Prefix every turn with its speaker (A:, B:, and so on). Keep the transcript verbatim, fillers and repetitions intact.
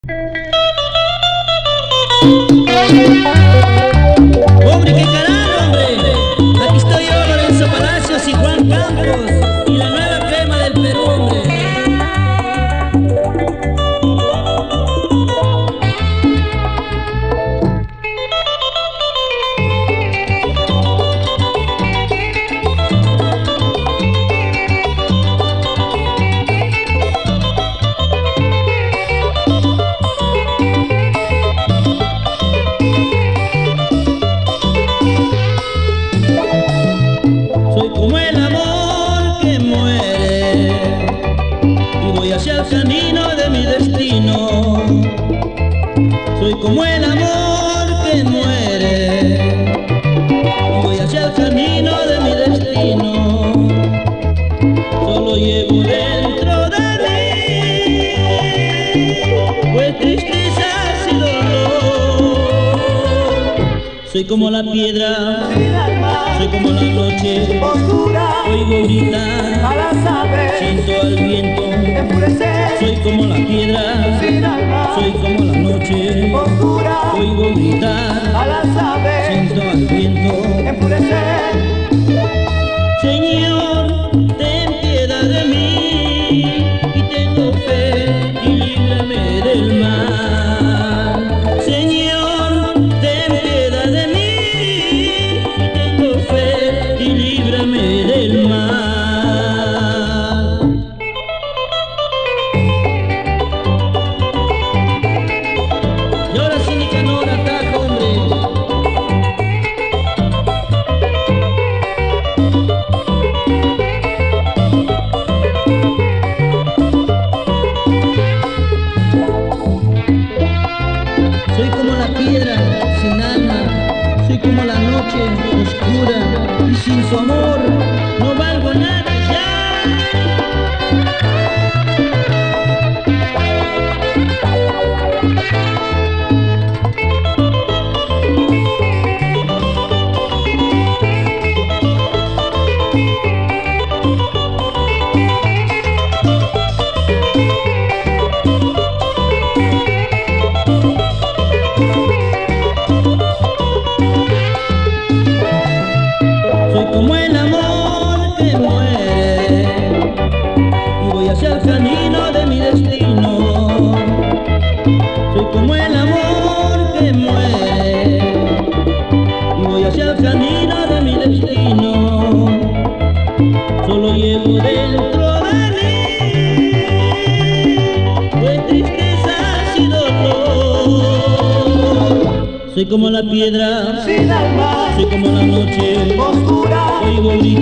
A: Hombre, qué carajo, hombre. Aquí estoy yo, Lorenzo Palacios y Juan Campos, y la nueva crema del Perú, hombre. Soy como el amor que muere y voy hacia el camino de mi destino. Soy como el amor que muere y voy hacia el camino de mi destino. Solo llevo dentro de mí pues tristezas y dolor. Soy como la piedra, soy como la noche
B: oscura,
A: oigo gritar,
B: a las aves,
A: siento al viento
B: enfurecer,
A: soy como la piedra,
B: sin alma,
A: soy como la noche
B: oscura,
A: oigo gritar,
B: a las aves,
A: siento al viento
B: enfurecer.
A: Señor, ten piedad de mí y tengo fe y líbrame del mal. Señor, ten piedad de mí y tengo fe y líbrame del mal. Y ahora sí, Nicanor, ataca, hombre. Soy como la piedra sin alma, soy como la noche oscura y sin su amor no valgo nada ya. Soy como el amor que muere y voy hacia el camino de mi destino. Soy como el amor que muere y voy hacia el camino de mi destino. Solo llevo dentro de mí pues tristezas y dolor. Soy como la piedra,
B: Sin alma,
A: soy como la noche
B: oscura,
A: oigo gritar.